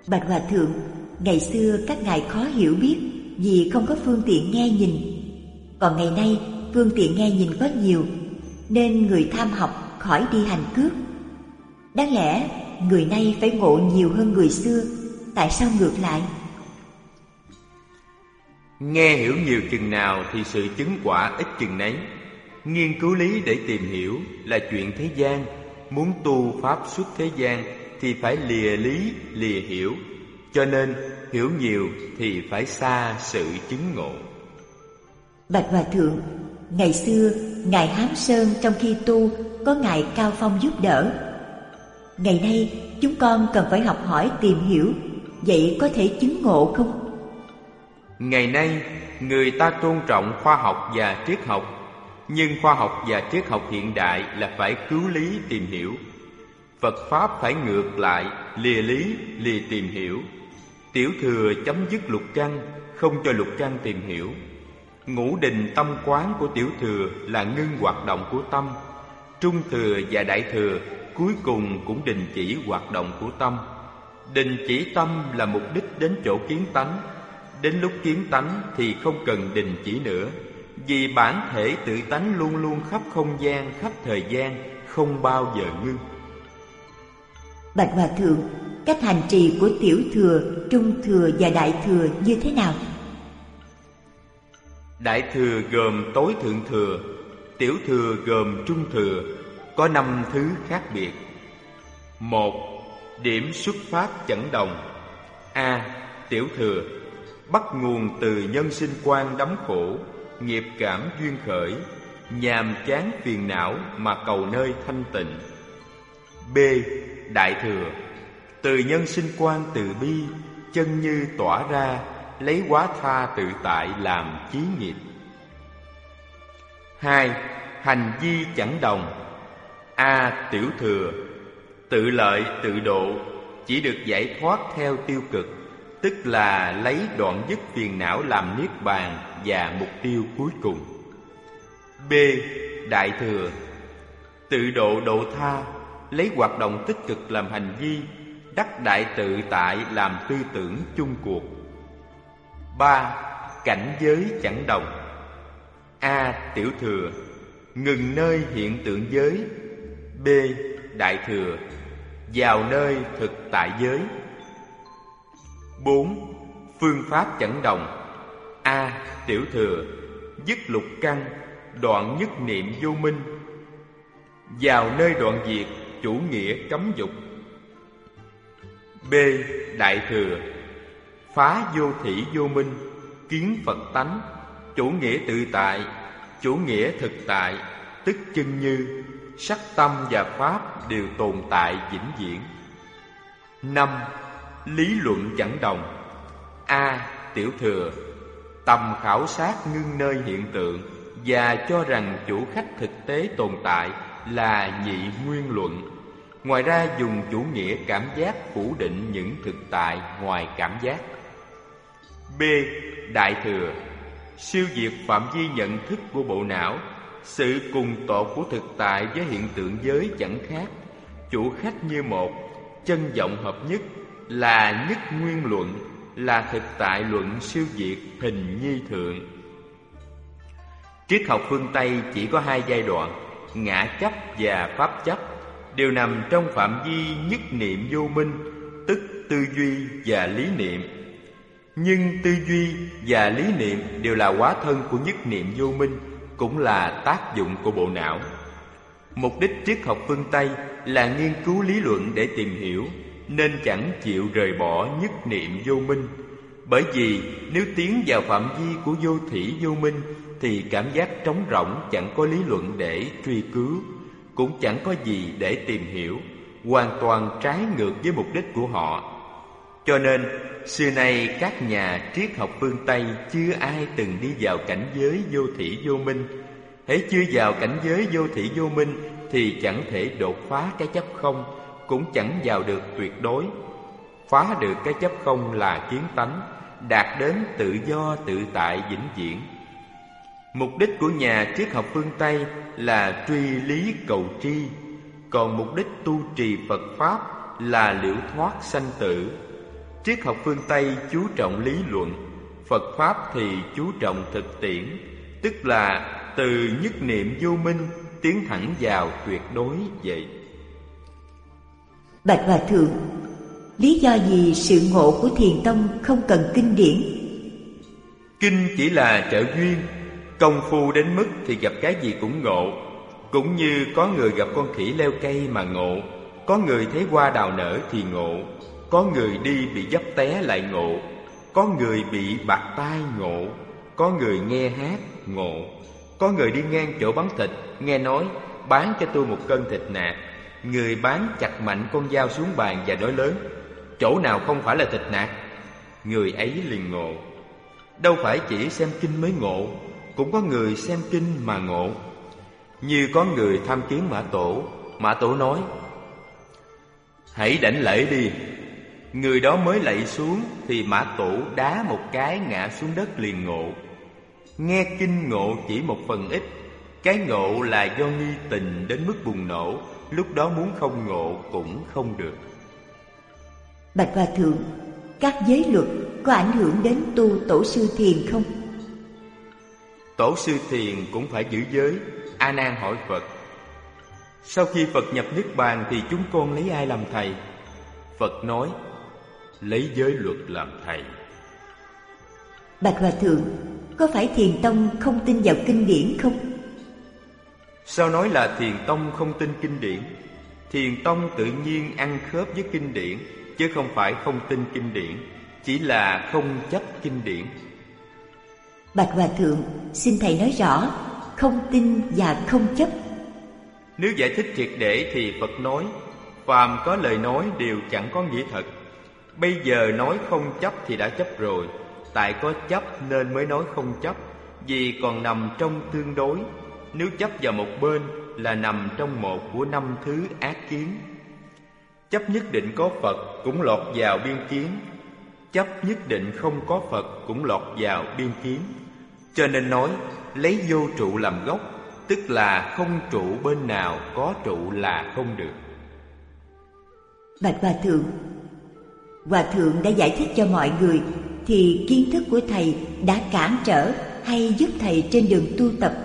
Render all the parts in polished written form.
Bạch Hòa Thượng, ngày xưa các ngài khó hiểu biết vì không có phương tiện nghe nhìn. Còn ngày nay phương tiện nghe nhìn có nhiều, nên người tham học khỏi đi hành cướp. Đáng lẽ người nay phải ngộ nhiều hơn người xưa, tại sao ngược lại? Nghe hiểu nhiều chừng nào thì sự chứng quả ít chừng nấy. Nghiên cứu lý để tìm hiểu là chuyện thế gian. Muốn tu pháp xuất thế gian thì phải lìa lý, lìa hiểu. Cho nên hiểu nhiều thì phải xa sự chứng ngộ. Bạch Hòa Thượng, ngày xưa ngài Hám Sơn trong khi tu có ngài Cao Phong giúp đỡ. Ngày nay chúng con cần phải học hỏi tìm hiểu, vậy có thể chứng ngộ không? Ngày nay người ta tôn trọng khoa học và triết học, nhưng khoa học và triết học hiện đại là phải cứu lý tìm hiểu. Phật Pháp phải ngược lại, lìa lý, lìa tìm hiểu. Tiểu thừa chấm dứt lục căn, không cho lục căn tìm hiểu. Ngũ định tâm quán của tiểu thừa là ngưng hoạt động của tâm. Trung thừa và đại thừa cuối cùng cũng đình chỉ hoạt động của tâm. Đình chỉ tâm là mục đích đến chỗ kiến tánh. Đến lúc kiến tánh thì không cần đình chỉ nữa, vì bản thể tự tánh luôn luôn khắp không gian, khắp thời gian, không bao giờ ngưng. Bạch Hòa Thượng, cách hành trì của tiểu thừa, trung thừa và đại thừa như thế nào? Đại thừa gồm tối thượng thừa, tiểu thừa gồm trung thừa, có 5 thứ khác biệt. 1. Điểm xuất phát chẳng đồng. A. Tiểu thừa bắt nguồn từ nhân sinh quan đắm khổ, nghiệp cảm duyên khởi, nhàm chán phiền não mà cầu nơi thanh tịnh. B. Đại thừa từ nhân sinh quan từ bi, chân như tỏa ra, lấy quá tha tự tại làm chí nghiệp. 2. Hành vi chẳng đồng. A. Tiểu thừa tự lợi tự độ, chỉ được giải thoát theo tiêu cực, tức là lấy đoạn dứt phiền não làm niết bàn và mục tiêu cuối cùng. B. Đại thừa tự độ độ tha, lấy hoạt động tích cực làm hành vi, đắc đại tự tại làm tư tưởng chung cuộc. 3. Cảnh giới chẳng đồng. A. Tiểu thừa ngừng nơi hiện tượng giới. B. Đại thừa vào nơi thực tại giới. 4. Phương pháp chẳng đồng. A. Tiểu thừa dứt lục căn, đoạn nhất niệm vô minh, vào nơi đoạn diệt chủ nghĩa cấm dục. B. Đại thừa phá vô thỉ vô minh, kiến Phật tánh, chủ nghĩa tự tại, chủ nghĩa thực tại, tức chân như, sắc tâm và pháp đều tồn tại vĩnh viễn. 5. Lý luận chẳng đồng. A. Tiểu thừa tầm khảo sát ngưng nơi hiện tượng và cho rằng chủ khách thực tế tồn tại là nhị nguyên luận. Ngoài ra dùng chủ nghĩa cảm giác phủ định những thực tại ngoài cảm giác. B. Đại thừa siêu diệt phạm vi nhận thức của bộ não, sự cùng tột của thực tại với hiện tượng giới chẳng khác, chủ khách như một, chân vọng hợp nhất, là nhất nguyên luận, là thực tại luận siêu diệt hình nhi thượng. Triết học phương Tây chỉ có 2 giai đoạn, ngã chấp và pháp chấp, đều nằm trong phạm vi nhất niệm vô minh, tức tư duy và lý niệm. Nhưng tư duy và lý niệm đều là hóa thân của nhất niệm vô minh, cũng là tác dụng của bộ não. Mục đích triết học phương Tây là nghiên cứu lý luận để tìm hiểu, nên chẳng chịu rời bỏ nhất niệm vô minh. Bởi vì nếu tiến vào phạm vi của vô thỉ vô minh thì cảm giác trống rỗng, chẳng có lý luận để truy cứu, cũng chẳng có gì để tìm hiểu, hoàn toàn trái ngược với mục đích của họ. Cho nên xưa nay các nhà triết học phương Tây chưa ai từng đi vào cảnh giới vô thỉ vô minh. Hễ chưa vào cảnh giới vô thỉ vô minh thì chẳng thể đột phá cái chấp không, cũng chẳng vào được tuyệt đối. Phá được cái chấp không là kiến tánh, đạt đến tự do tự tại vĩnh viễn. Mục đích của nhà triết học phương Tây là truy lý cầu tri, còn mục đích tu trì Phật Pháp là liễu thoát sanh tử. Triết học phương Tây chú trọng lý luận, Phật Pháp thì chú trọng thực tiễn, tức là từ nhất niệm vô minh tiến thẳng vào tuyệt đối vậy. Bạch Hòa Thượng, lý do gì sự ngộ của Thiền tông không cần kinh điển? Kinh chỉ là trợ duyên, công phu đến mức thì gặp cái gì cũng ngộ. Cũng như có người gặp con khỉ leo cây mà ngộ, có người thấy hoa đào nở thì ngộ, có người đi bị dấp té lại ngộ, có người bị bạc tai ngộ, có người nghe hát ngộ, có người đi ngang chỗ bán thịt nghe nói bán cho tôi 1 cân thịt nạc. Người bán chặt mạnh con dao xuống bàn và nói lớn: chỗ nào không phải là thịt nạc? Người ấy liền ngộ. Đâu phải chỉ xem kinh mới ngộ, cũng có người xem kinh mà ngộ. Như có người tham kiến Mã Tổ nói: hãy đảnh lễ đi. Người đó mới lạy xuống thì Mã Tổ đá một cái ngã xuống đất liền ngộ. Nghe kinh ngộ chỉ một phần ít, cái ngộ là do nghi tình đến mức bùng nổ, lúc đó muốn không ngộ cũng không được. Bạch Hòa Thượng, các giới luật có ảnh hưởng đến tu tổ sư thiền không? Tổ sư thiền cũng phải giữ giới. A Nan hỏi Phật: sau khi Phật nhập Niết Bàn thì chúng con lấy ai làm thầy? Phật nói: lấy giới luật làm thầy. Bạch Hòa Thượng, có phải Thiền tông không tin vào kinh điển không? Sao nói là Thiền tông không tin kinh điển? Thiền tông tự nhiên ăn khớp với kinh điển, chứ không phải không tin kinh điển, chỉ là không chấp kinh điển. Bạch Hòa Thượng, xin thầy nói rõ không tin và không chấp. Nếu giải thích triệt để thì Phật nói: phàm có lời nói đều chẳng có nghĩa thật. Bây giờ nói không chấp thì đã chấp rồi. Tại có chấp nên mới nói không chấp, vì còn nằm trong tương đối. Nếu chấp vào một bên là nằm trong một của 5 thứ ác kiến. Chấp nhất định có Phật cũng lọt vào biên kiến, chấp nhất định không có Phật cũng lọt vào biên kiến. Cho nên nói lấy vô trụ làm gốc, tức là không trụ bên nào có trụ là không được. Bạch Hòa Thượng đã giải thích cho mọi người, thì kiến thức của thầy đã cản trở hay giúp thầy trên đường tu tập?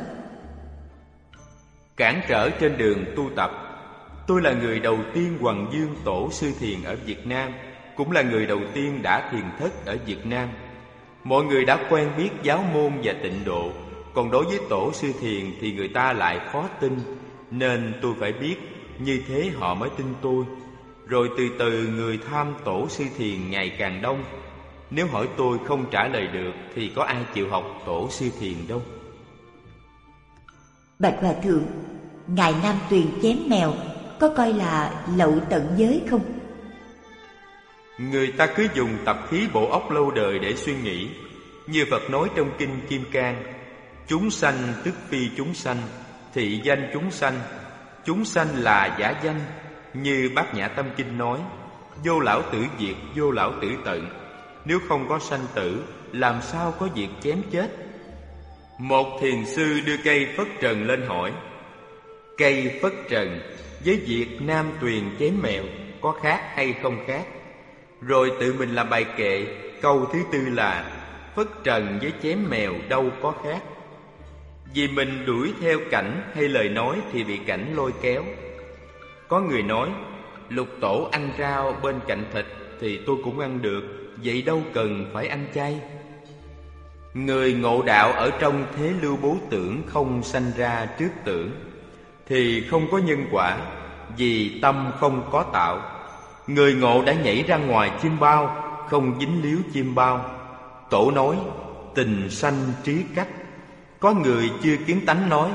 Cản trở trên đường tu tập. Tôi là người đầu tiên Hoằng Dương tổ sư thiền ở Việt Nam, cũng là người đầu tiên đã thiền thất ở Việt Nam. Mọi người đã quen biết giáo môn và tịnh độ, còn đối với tổ sư thiền thì người ta lại khó tin, nên tôi phải biết, như thế họ mới tin tôi. Rồi từ từ người tham tổ sư thiền ngày càng đông. Nếu hỏi tôi không trả lời được thì có ai chịu học tổ sư thiền đâu. Bạch Hòa Thượng, Ngài Nam Tuyền chém mèo có coi là lậu tận giới không? Người ta cứ dùng tập khí bộ óc lâu đời để suy nghĩ. Như Phật nói trong Kinh Kim Cang: chúng sanh tức phi chúng sanh, thị danh chúng sanh. Chúng sanh là giả danh. Như Bát Nhã Tâm Kinh nói: vô lão tử diệt, vô lão tử tận. Nếu không có sanh tử, làm sao có việc chém chết? Một thiền sư đưa cây phất trần lên hỏi: cây phất trần với việc Nam Tuyền chém mèo có khác hay không khác? Rồi tự mình làm bài kệ. Câu thứ tư là: phất trần với chém mèo đâu có khác. Vì mình đuổi theo cảnh hay lời nói thì bị cảnh lôi kéo. Có người nói: Lục Tổ ăn rau bên cạnh thịt thì tôi cũng ăn được, vậy đâu cần phải ăn chay. Người ngộ đạo ở trong thế lưu bố tưởng không sanh ra trước tưởng, thì không có nhân quả, vì tâm không có tạo. Người ngộ đã nhảy ra ngoài chim bao, không dính líu chim bao. Tổ nói: tình sanh trí cách. Có người chưa kiến tánh nói: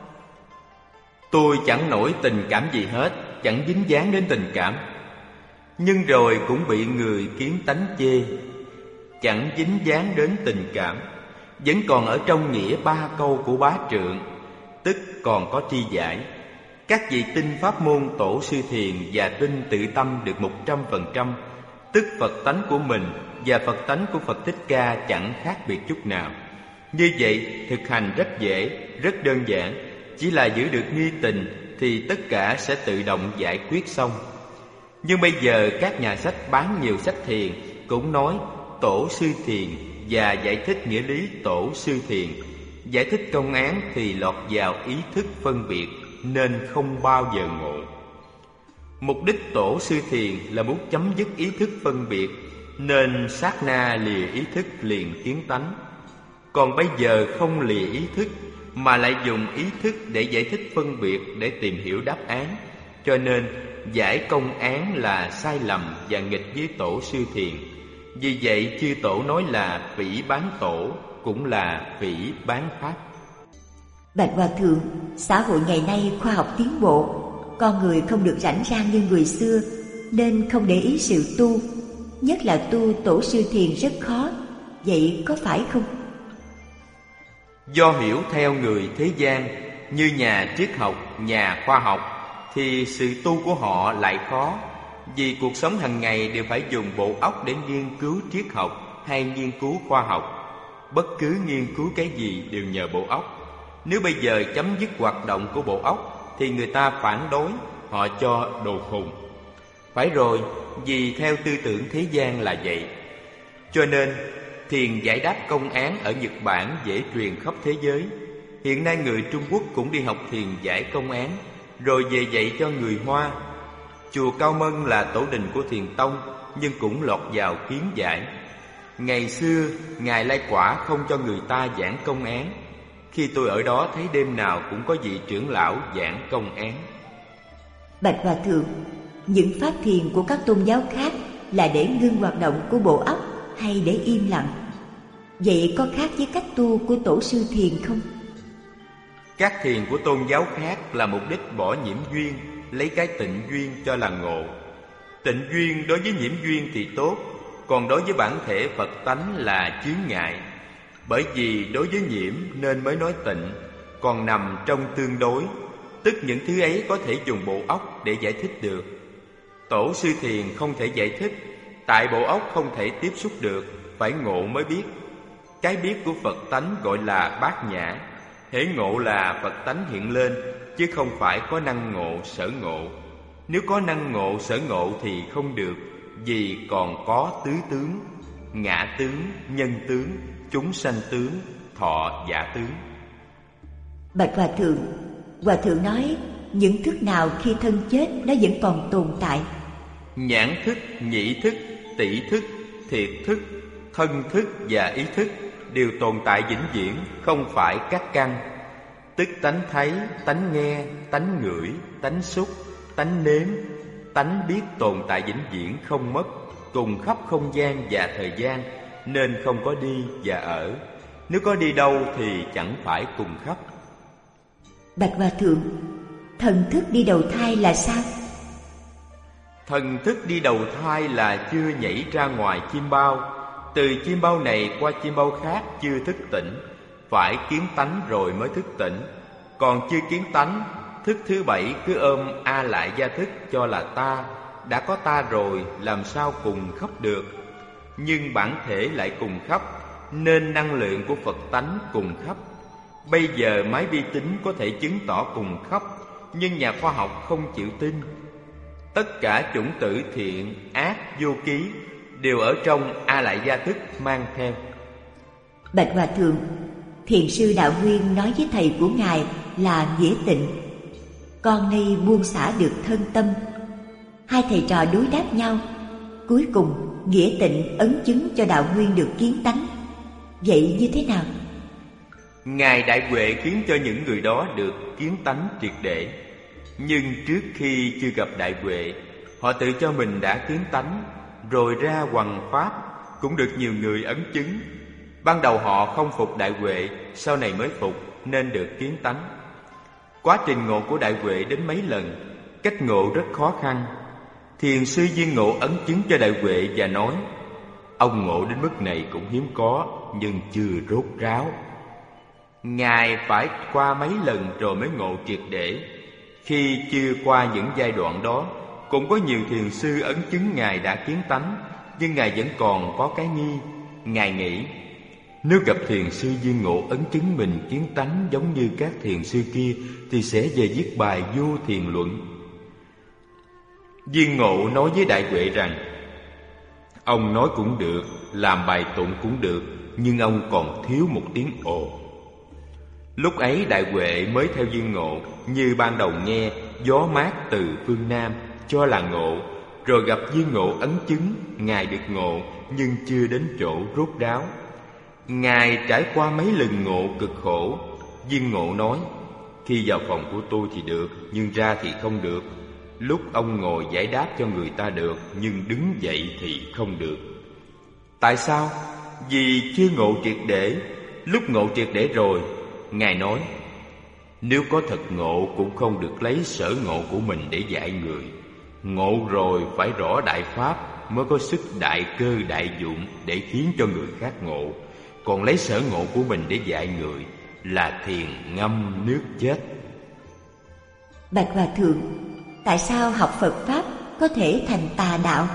tôi chẳng nổi tình cảm gì hết, chẳng dính dáng đến tình cảm. Nhưng rồi cũng bị người kiến tánh chê: chẳng dính dáng đến tình cảm, vẫn còn ở trong nghĩa 3 câu của Bá Trượng, tức còn có tri giải. Các vị tin pháp môn tổ sư thiền và tin tự tâm được 100%, tức Phật tánh của mình và Phật tánh của Phật Thích Ca chẳng khác biệt chút nào. Như vậy thực hành rất dễ, rất đơn giản, chỉ là giữ được nghi tình thì tất cả sẽ tự động giải quyết xong. Nhưng bây giờ các nhà sách bán nhiều sách thiền cũng nói tổ sư thiền và giải thích nghĩa lý tổ sư thiền. Giải thích công án thì lọt vào ý thức phân biệt nên không bao giờ ngộ. Mục đích tổ sư thiền là muốn chấm dứt ý thức phân biệt, nên sát na lìa ý thức liền kiến tánh. Còn bây giờ không lìa ý thức mà lại dùng ý thức để giải thích phân biệt, để tìm hiểu đáp án, cho nên giải công án là sai lầm và nghịch với tổ sư thiền. Vì vậy chư tổ nói là phỉ bán tổ, cũng là phỉ bán pháp. Bạch Hòa Thượng, xã hội ngày nay khoa học tiến bộ, con người không được rảnh rang như người xưa, nên không để ý sự tu, nhất là tu tổ sư thiền rất khó. Vậy có phải không? Do hiểu theo người thế gian, như nhà triết học, nhà khoa học, thì sự tu của họ lại khó. Vì cuộc sống hàng ngày đều phải dùng bộ óc để nghiên cứu triết học hay nghiên cứu khoa học. Bất cứ nghiên cứu cái gì đều nhờ bộ óc. Nếu bây giờ chấm dứt hoạt động của bộ óc thì người ta phản đối, họ cho đồ khùng. Phải rồi, vì theo tư tưởng thế gian là vậy. Cho nên thiền giải đáp công án ở Nhật Bản dễ truyền khắp thế giới. Hiện nay người Trung Quốc cũng đi học thiền giải công án, rồi về dạy cho người Hoa. Chùa Cao Mân là tổ đình của Thiền Tông, nhưng cũng lọt vào kiến giải. Ngày xưa Ngài Lai Quả không cho người ta giảng công án. Khi tôi ở đó thấy đêm nào cũng có vị trưởng lão giảng công án. Bạch Hòa Thượng, những pháp thiền của các tôn giáo khác là để ngưng hoạt động của bộ óc hay để im lặng? Vậy có khác với cách tu của tổ sư thiền không? Các thiền của tôn giáo khác là mục đích bỏ nhiễm duyên, lấy cái tịnh duyên cho là ngộ. Tịnh duyên đối với nhiễm duyên thì tốt, còn đối với bản thể Phật tánh là chướng ngại. Bởi vì đối với nhiễm nên mới nói tịnh, còn nằm trong tương đối, tức những thứ ấy có thể dùng bộ óc để giải thích được. Tổ sư thiền không thể giải thích, tại bộ óc không thể tiếp xúc được, phải ngộ mới biết. Cái biết của Phật tánh gọi là bát nhã. Hễ ngộ là Phật tánh hiện lên, chứ không phải có năng ngộ sở ngộ. Nếu có năng ngộ sở ngộ thì không được, vì còn có tứ tướng: ngã tướng, nhân tướng, chúng sanh tướng, thọ giả tướng. Bạch Hòa Thượng nói những thức nào khi thân chết nó vẫn còn tồn tại? Nhãn thức, nhĩ thức, tỷ thức, thiệt thức, thân thức và ý thức đều tồn tại vĩnh viễn, không phải các căn. Tức tánh thấy, tánh nghe, tánh ngửi, tánh xúc, tánh nếm, tánh biết tồn tại vĩnh viễn không mất, cùng khắp không gian và thời gian, nên không có đi và ở. Nếu có đi đâu thì chẳng phải cùng khắp. Bạch Hòa Thượng, thần thức đi đầu thai là sao? Thần thức đi đầu thai là chưa nhảy ra ngoài chim bao, từ chim bao này qua chim bao khác chưa thức tỉnh, phải kiến tánh rồi mới thức tỉnh. Còn chưa kiến tánh, thức thứ bảy cứ ôm a lại gia thức cho là ta. Đã có ta rồi làm sao cùng khắp được? Nhưng bản thể lại cùng khắp, nên năng lượng của Phật tánh cùng khắp. Bây giờ máy vi tính có thể chứng tỏ cùng khắp, nhưng nhà khoa học không chịu tin. Tất cả chủng tử thiện, ác, vô ký đều ở trong a lại gia thức mang theo. Bạch Hòa Thượng, Thiền sư Đạo Nguyên nói với thầy của Ngài là Nghĩa Tịnh: con nay buông xả được thân tâm. Hai thầy trò đối đáp nhau, cuối cùng Nghĩa Tịnh ấn chứng cho Đạo Nguyên được kiến tánh. Vậy như thế nào? Ngài Đại Huệ khiến cho những người đó được kiến tánh triệt để. Nhưng trước khi chưa gặp Đại Huệ, họ tự cho mình đã kiến tánh, rồi ra hoằng pháp cũng được nhiều người ấn chứng. Ban đầu họ không phục Đại Huệ, sau này mới phục nên được kiến tánh. Quá trình ngộ của Đại Huệ đến mấy lần, cách ngộ rất khó khăn. Thiền sư Duyên Ngộ ấn chứng cho Đại Huệ và nói: ông ngộ đến mức này cũng hiếm có, nhưng chưa rốt ráo. Ngài phải qua mấy lần rồi mới ngộ triệt để. Khi chưa qua những giai đoạn đó, cũng có nhiều thiền sư ấn chứng Ngài đã kiến tánh, nhưng Ngài vẫn còn có cái nghi. Ngài nghĩ, nếu gặp thiền sư Duyên Ngộ ấn chứng mình kiến tánh giống như các thiền sư kia, thì sẽ về viết bài Vô Thiền Luận. Duyên Ngộ nói với Đại Huệ rằng: Ông nói cũng được, làm bài tụng cũng được, nhưng ông còn thiếu một tiếng ồ. Lúc ấy Đại Huệ mới theo duyên ngộ, như ban đầu nghe gió mát từ phương Nam cho là ngộ, rồi gặp duyên ngộ ấn chứng, Ngài được ngộ nhưng chưa đến chỗ rốt ráo. Ngài trải qua mấy lần ngộ cực khổ. Duyên ngộ nói: khi vào phòng của tôi thì được, nhưng ra thì không được. Lúc ông ngồi giải đáp cho người ta được, nhưng đứng dậy thì không được. Tại sao? Vì chưa ngộ triệt để. Lúc ngộ triệt để rồi, Ngài nói: nếu có thật ngộ cũng không được lấy sở ngộ của mình để dạy người. Ngộ rồi phải rõ đại pháp, mới có sức đại cơ đại dụng để khiến cho người khác ngộ. Còn lấy sở ngộ của mình để dạy người là thiền ngâm nước chết. Bạch Hòa Thượng, tại sao học Phật Pháp có thể thành tà đạo?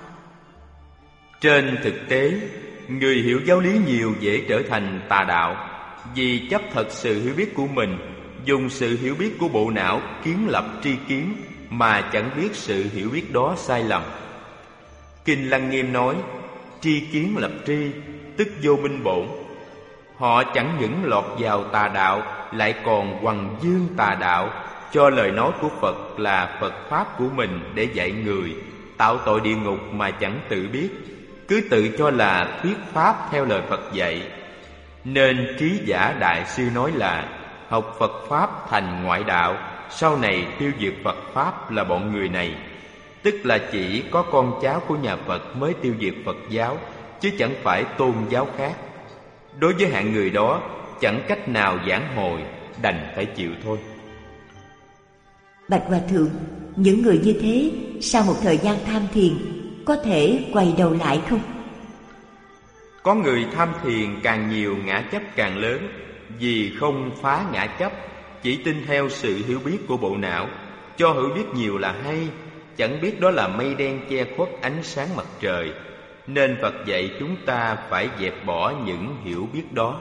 Trên thực tế, người hiểu giáo lý nhiều dễ trở thành tà đạo, vì chấp thật sự hiểu biết của mình, dùng sự hiểu biết của bộ não kiến lập tri kiến, mà chẳng biết sự hiểu biết đó sai lầm. Kinh Lăng Nghiêm nói: tri kiến lập tri, tức vô minh bổn. Họ chẳng những lọt vào tà đạo, lại còn hoằng dương tà đạo, cho lời nói của Phật là Phật Pháp của mình để dạy người, tạo tội địa ngục mà chẳng tự biết, cứ tự cho là thuyết Pháp theo lời Phật dạy. Nên Trí Giả Đại Sư nói là học Phật Pháp thành ngoại đạo, sau này tiêu diệt Phật Pháp là bọn người này. Tức là chỉ có con cháu của nhà Phật mới tiêu diệt Phật giáo, chứ chẳng phải tôn giáo khác. Đối với hạng người đó, chẳng cách nào giảng hồi, đành phải chịu thôi. Bạch Hòa Thượng, những người như thế sau một thời gian tham thiền có thể quay đầu lại không? Có người tham thiền càng nhiều ngã chấp càng lớn, vì không phá ngã chấp, chỉ tin theo sự hiểu biết của bộ não, cho hiểu biết nhiều là hay, chẳng biết đó là mây đen che khuất ánh sáng mặt trời. Nên Phật dạy chúng ta phải dẹp bỏ những hiểu biết đó.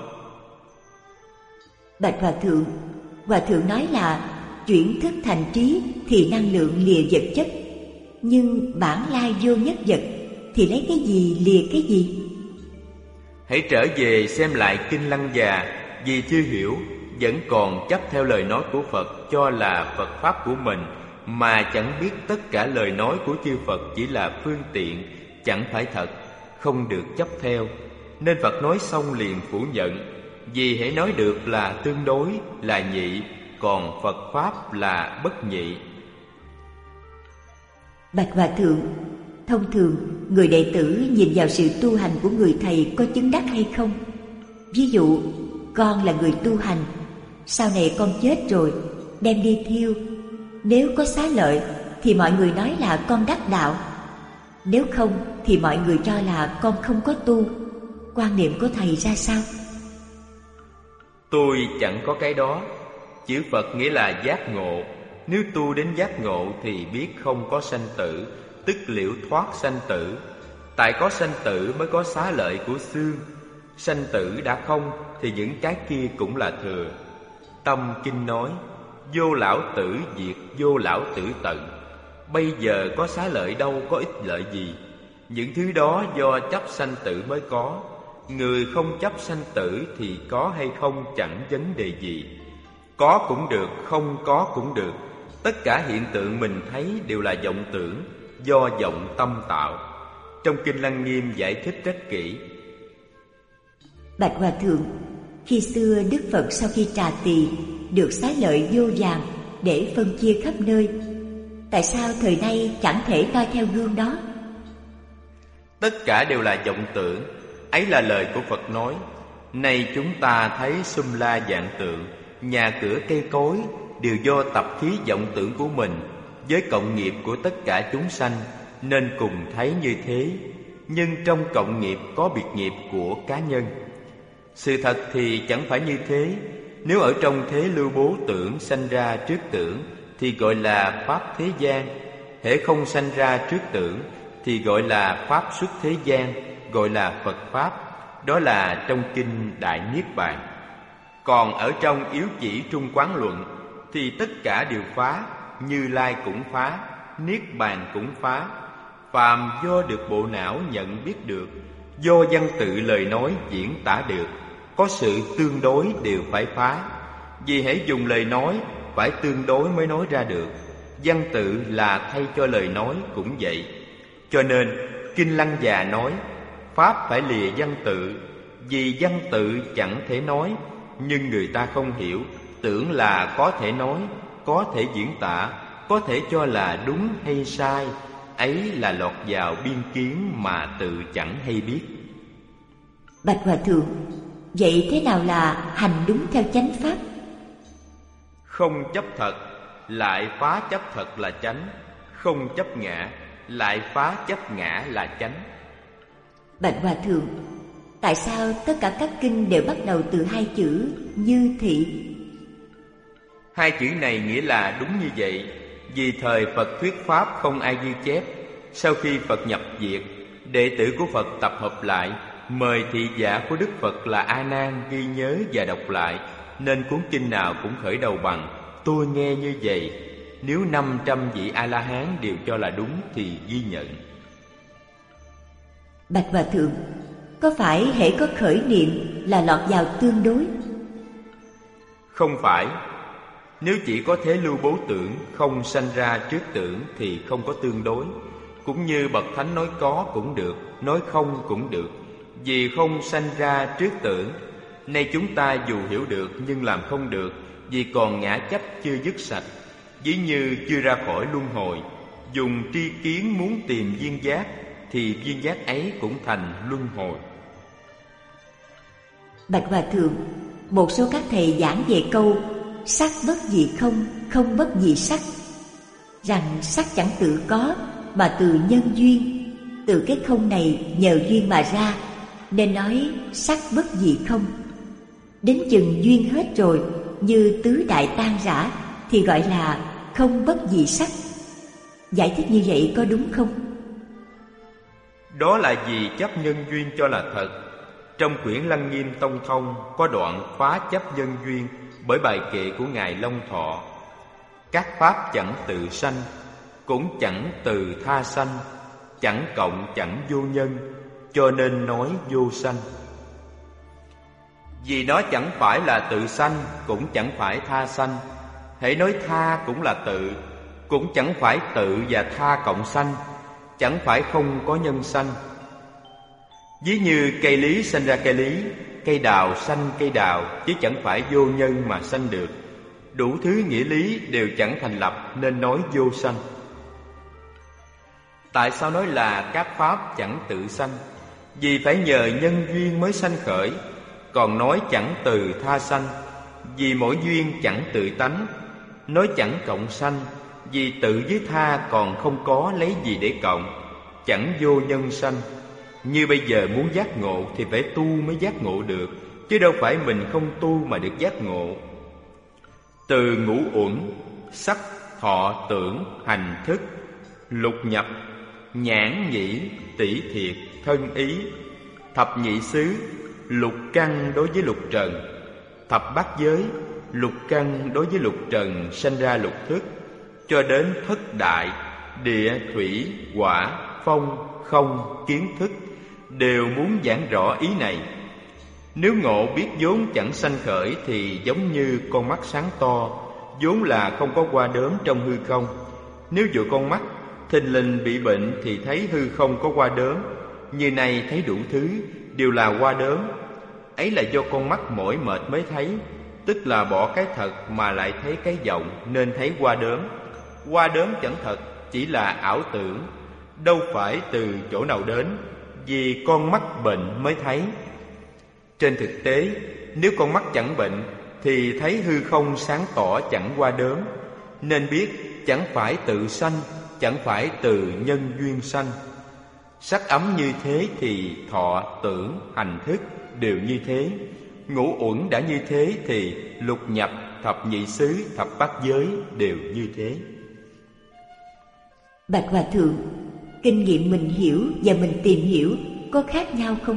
Bạch Hòa Thượng nói là chuyển thức thành trí thì năng lượng lìa vật chất, nhưng bản lai vô nhất vật thì lấy cái gì lìa cái gì? Hãy trở về xem lại Kinh Lăng Già, vì chưa hiểu, vẫn còn chấp theo lời nói của Phật cho là Phật Pháp của mình, mà chẳng biết tất cả lời nói của chư Phật chỉ là phương tiện, chẳng phải thật, không được chấp theo. Nên Phật nói xong liền phủ nhận, vì hãy nói được là tương đối, là nhị, còn Phật Pháp là bất nhị. Bạch Hòa Thượng, thông thường người đệ tử nhìn vào sự tu hành của người thầy có chứng đắc hay không. Ví dụ, con là người tu hành, sau này con chết rồi, đem đi thiêu. Nếu có xá lợi thì mọi người nói là con đắc đạo, nếu không thì mọi người cho là con không có tu. Quan niệm của thầy ra sao? Tôi chẳng có cái đó. Chữ Phật nghĩa là giác ngộ. Nếu tu đến giác ngộ thì biết không có sanh tử, tức liễu thoát sanh tử. Tại có sanh tử mới có xá lợi của xương. Sanh tử đã không thì những cái kia cũng là thừa. Tâm Kinh nói: vô lão tử diệt, vô lão tử tận. Bây giờ có xá lợi đâu có ích lợi gì. Những thứ đó do chấp sanh tử mới có. Người không chấp sanh tử thì có hay không chẳng vấn đề gì. Có cũng được, không có cũng được. Tất cả hiện tượng mình thấy đều là vọng tưởng, do vọng tâm tạo. Trong Kinh Lăng Nghiêm giải thích rất kỹ. Bạch Hòa Thượng, khi xưa Đức Phật sau khi trà tỳ được xá lợi vô vàn để phân chia khắp nơi, tại sao thời nay chẳng thể noi theo gương đó? Tất cả đều là vọng tưởng. Ấy là lời của Phật nói: nay chúng ta thấy sum la vạn tượng, nhà cửa cây cối đều do tập khí vọng tưởng của mình với cộng nghiệp của tất cả chúng sanh, nên cùng thấy như thế. Nhưng trong cộng nghiệp có biệt nghiệp của cá nhân. Sự thật thì chẳng phải như thế. Nếu ở trong thế lưu bố tưởng sanh ra trước tưởng thì gọi là pháp thế gian. Hễ không sanh ra trước tưởng thì gọi là pháp xuất thế gian, gọi là Phật Pháp. Đó là trong Kinh Đại Niết Bàn. Còn ở trong Yếu Chỉ Trung Quán Luận thì tất cả đều phá. Như Lai cũng phá, Niết Bàn cũng phá. phàm do được bộ não nhận biết được, do văn tự lời nói diễn tả được, có sự tương đối đều phải phá. Vì hễ dùng lời nói phải tương đối mới nói ra được. Văn tự là thay cho lời nói cũng vậy. Cho nên Kinh Lăng Già nói pháp phải lìa văn tự, vì văn tự chẳng thể nói, nhưng người ta không hiểu, tưởng là có thể nói, có thể diễn tả, có thể cho là đúng hay sai. Ấy là lọt vào biên kiến mà tự chẳng hay biết. Bạch Hòa Thượng, vậy thế nào là hành đúng theo chánh pháp? Không chấp thật lại phá chấp thật là chánh, không chấp ngã lại phá chấp ngã là chánh. Bạch Hòa Thượng, tại sao tất cả các kinh đều bắt đầu từ hai chữ như thị? Hai chữ này nghĩa là đúng như vậy. Vì thời Phật thuyết pháp không ai ghi chép. Sau khi Phật nhập diệt, đệ tử của Phật tập hợp lại, mời thị giả của Đức Phật là A Nan ghi nhớ và đọc lại, nên cuốn kinh nào cũng khởi đầu bằng tôi nghe như vậy. Nếu 500 vị A-la-hán đều cho là đúng thì ghi nhận. Bạch Hòa Thượng, có phải hễ có khởi niệm là lọt vào tương đối? Không phải. Nếu chỉ có thế lưu bố tưởng, không sanh ra trước tưởng thì không có tương đối. Cũng như bậc thánh nói có cũng được, nói không cũng được, vì không sanh ra trước tưởng. Nay chúng ta dù hiểu được nhưng làm không được, vì còn ngã chấp chưa dứt sạch. Ví như chưa ra khỏi luân hồi, dùng tri kiến muốn tìm viên giác, thì viên giác ấy cũng thành luân hồi. Bạch Hòa Thượng, một số các thầy giảng về câu sắc bất dị không, không bất dị sắc, rằng sắc chẳng tự có mà từ nhân duyên, từ cái không này nhờ duyên mà ra, nên nói sắc bất dị không. Đến chừng duyên hết rồi, như tứ đại tan rã, thì gọi là không bất dị sắc. Giải thích như vậy có đúng không? Đó là vì chấp nhân duyên cho là thật. Trong quyển Lăng Nghiêm Tông Thông có đoạn phá chấp nhân duyên bởi bài kệ của Ngài Long Thọ. Các pháp chẳng tự sanh, cũng chẳng từ tha sanh, chẳng cộng chẳng vô nhân, cho nên nói vô sanh. Vì nó chẳng phải là tự sanh, cũng chẳng phải tha sanh. Hãy nói tha cũng là tự, cũng chẳng phải tự và tha cộng sanh, chẳng phải không có nhân sanh. Ví như cây lý sanh ra cây lý, cây đào sanh cây đào, chứ chẳng phải vô nhân mà sanh được. Đủ thứ nghĩa lý đều chẳng thành lập nên nói vô sanh. Tại sao nói là các pháp chẳng tự sanh? Vì phải nhờ nhân duyên mới sanh khởi. Còn nói chẳng từ tha sanh, vì mỗi duyên chẳng tự tánh. Nói chẳng cộng sanh, vì tự với tha còn không có lấy gì để cộng. Chẳng vô nhân sanh. Như bây giờ muốn giác ngộ thì phải tu mới giác ngộ được, chứ đâu phải mình không tu mà được giác ngộ. Từ ngũ uẩn, sắc, thọ, tưởng, hành, thức, lục nhập, nhãn, nhĩ, tỷ thiệt, thân ý, thập nhị xứ, lục căn đối với lục trần, thập bát giới, lục căn đối với lục trần sanh ra lục thức, cho đến thất đại, địa, thủy, hỏa, phong, không, kiến thức, đều muốn giảng rõ ý này. Nếu ngộ biết vốn chẳng sanh khởi thì giống như con mắt sáng to, vốn là không có qua đớm trong hư không. Nếu dụ con mắt thình lình bị bệnh thì thấy hư không có qua đớm, như này thấy đủ thứ đều là qua đớm. Ấy là do con mắt mỏi mệt mới thấy, tức là bỏ cái thật mà lại thấy cái vọng, nên thấy qua đớm. Qua đớm chẳng thật, chỉ là ảo tưởng, đâu phải từ chỗ nào đến, vì con mắt bệnh mới thấy. Trên thực tế, nếu con mắt chẳng bệnh thì thấy hư không sáng tỏ chẳng qua đớm, nên biết chẳng phải tự sanh, chẳng phải từ nhân duyên sanh. Sắc ấm như thế thì thọ, tưởng, hành, thức đều như thế. Ngũ uẩn đã như thế thì lục nhập, thập nhị xứ, thập bát giới đều như thế. Bạch Hòa Thượng, kinh nghiệm mình hiểu và mình tìm hiểu có khác nhau không?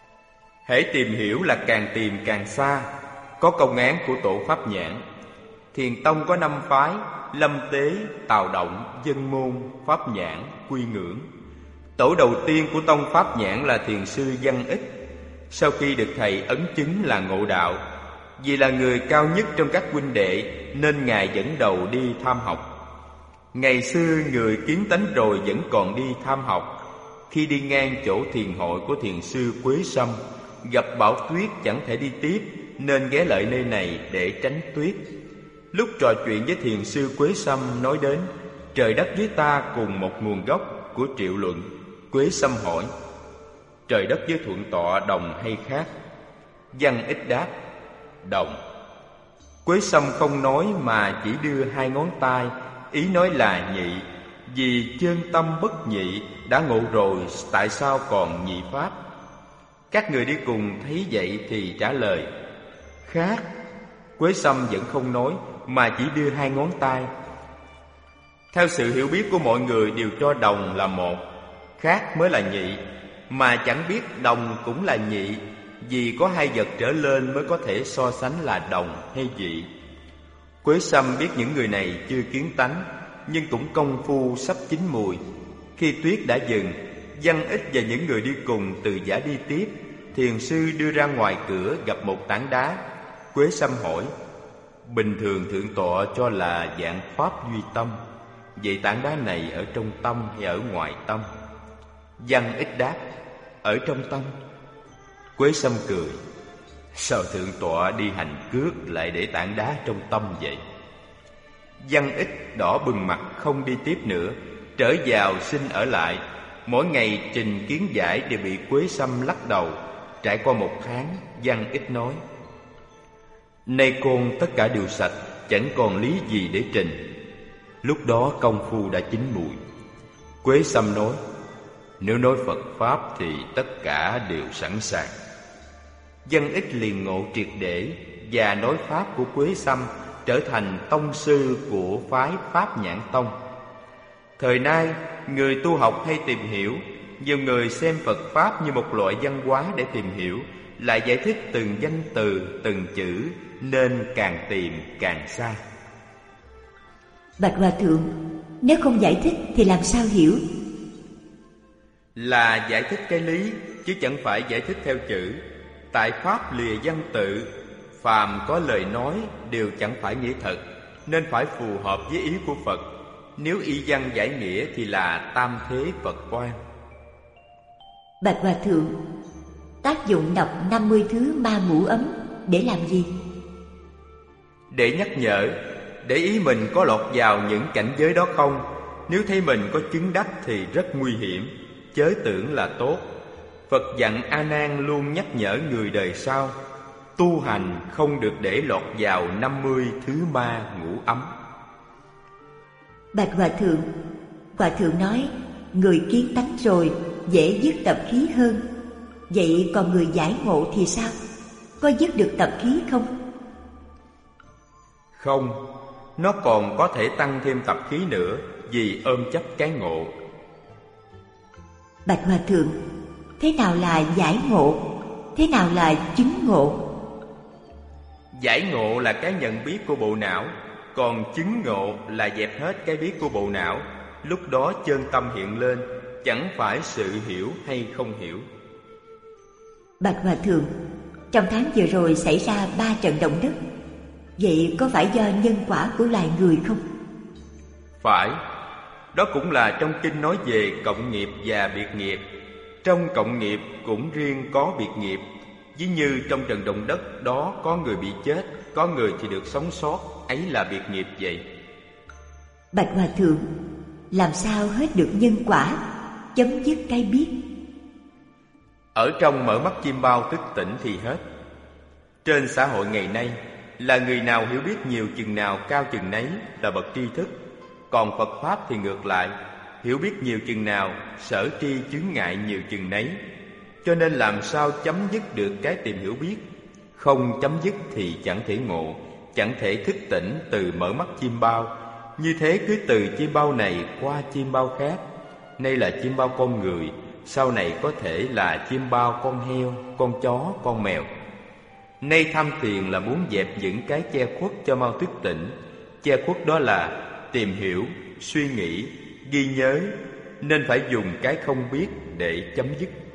Hễ tìm hiểu là càng tìm càng xa. Có công án của Tổ Pháp Nhãn: Thiền tông có 5 phái: Lâm Tế, Tào Động, Dân Môn, Pháp Nhãn, Quy Ngưỡng. Tổ đầu tiên của tông Pháp Nhãn là thiền sư Văn Ích. Sau khi được thầy ấn chứng là ngộ đạo, vì là người cao nhất trong các huynh đệ nên ngài dẫn đầu đi tham học. Ngày xưa người kiến tánh rồi vẫn còn đi tham học. Khi đi ngang chỗ thiền hội của thiền sư Quế Sâm, gặp bão tuyết chẳng thể đi tiếp, nên ghé lại nơi này để tránh tuyết. Lúc trò chuyện với thiền sư Quế Sâm nói đến trời đất với ta cùng một nguồn gốc của Triệu Luận, Quế Sâm hỏi: trời đất với Thuận Tọa đồng hay khác? Văn Ích đáp: đồng. Quế Sâm không nói mà chỉ đưa 2 ngón tay, ý nói là nhị. Vì chân tâm bất nhị, đã ngộ rồi tại sao còn nhị pháp? Các người đi cùng thấy vậy thì trả lời: khác. Quế Sâm vẫn không nói mà chỉ đưa 2 ngón tay. Theo sự hiểu biết của mọi người đều cho đồng là một, khác mới là nhị, mà chẳng biết đồng cũng là nhị, vì có 2 vật trở lên mới có thể so sánh là đồng hay dị. Quế Sâm biết những người này chưa kiến tánh, nhưng cũng công phu sắp chín mùi. Khi tuyết đã dừng, Văn Ích và những người đi cùng từ giã đi tiếp. Thiền sư đưa ra ngoài cửa gặp một tảng đá. Quế Sâm hỏi: bình thường Thượng Tọa cho là dạng pháp duy tâm, vậy tảng đá này ở trong tâm hay ở ngoài tâm? Văn Ích đáp: ở trong tâm. Quế Sâm cười: sao Thượng Tọa đi hành cước lại để tảng đá trong tâm vậy? Văn Ích đỏ bừng mặt không đi tiếp nữa, trở vào xin ở lại. Mỗi ngày trình kiến giải đều bị Quế Sâm lắc đầu. Trải qua 1 tháng, Văn Ích nói: nay con tất cả đều sạch, chẳng còn lý gì để trình. Lúc đó công phu đã chín mùi. Quế Sâm nói: nếu nói Phật Pháp thì tất cả đều sẵn sàng. Văn Ích liền ngộ triệt để, và nói Pháp của Quế Sâm trở thành tông sư của phái Pháp Nhãn Tông. Thời nay, người tu học hay tìm hiểu, nhiều người xem Phật Pháp như một loại văn hóa để tìm hiểu, lại giải thích từng danh từ, từng chữ, nên càng tìm càng xa. Bạch Hòa Thượng, nếu không giải thích thì làm sao hiểu? Là giải thích cái lý, chứ chẳng phải giải thích theo chữ. Tại Pháp lìa văn tự, phàm có lời nói đều chẳng phải nghĩa thật, nên phải phù hợp với ý của Phật. Nếu y văn giải nghĩa thì là tam thế Phật quan. Bạch Hòa Thượng, tác dụng đọc 50 thứ ma mũ ấm để làm gì? Để nhắc nhở, để ý mình có lọt vào những cảnh giới đó không. Nếu thấy mình có chứng đắc thì rất nguy hiểm, chớ tưởng là tốt. Phật dặn A Nan luôn nhắc nhở người đời sau, tu hành không được để lọt vào 50 thứ ma ngũ ấm. Bạch Hòa Thượng nói người kiến tánh rồi dễ dứt tập khí hơn. Vậy còn người giải ngộ thì sao? Có dứt được tập khí không? Không, nó còn có thể tăng thêm tập khí nữa, vì ôm chấp cái ngộ. Bạch Hòa Thượng, thế nào là giải ngộ? Thế nào là chứng ngộ? Giải ngộ là cái nhận biết của bộ não, còn chứng ngộ là dẹp hết cái biết của bộ não. Lúc đó chân tâm hiện lên, chẳng phải sự hiểu hay không hiểu. Bạch Hòa Thượng, trong tháng vừa rồi xảy ra 3 trận động đất. Vậy có phải do nhân quả của loài người không? Phải. Đó cũng là trong kinh nói về cộng nghiệp và biệt nghiệp. Trong cộng nghiệp cũng riêng có biệt nghiệp. Ví như trong trận động đất đó có người bị chết, có người thì được sống sót, ấy là biệt nghiệp vậy. Bạch Hòa Thượng, làm sao hết được nhân quả, chấm dứt cái biết? Ở trong mở mắt chim bao thức tỉnh thì hết. Trên xã hội ngày nay, là người nào hiểu biết nhiều chừng nào cao chừng nấy là bậc tri thức. Còn Phật Pháp thì ngược lại, hiểu biết nhiều chừng nào sở tri chướng ngại nhiều chừng nấy. Cho nên làm sao chấm dứt được cái tìm hiểu biết? Không chấm dứt thì chẳng thể ngộ, chẳng thể thức tỉnh từ mở mắt chim bao. Như thế cứ từ chim bao này qua chim bao khác. Nay là chim bao con người, sau này có thể là chim bao con heo, con chó, con mèo. Nay tham thiền là muốn dẹp những cái che khuất cho mau thức tỉnh. che khuất đó là tìm hiểu, suy nghĩ, ghi nhớ, nên phải dùng cái không biết để chấm dứt.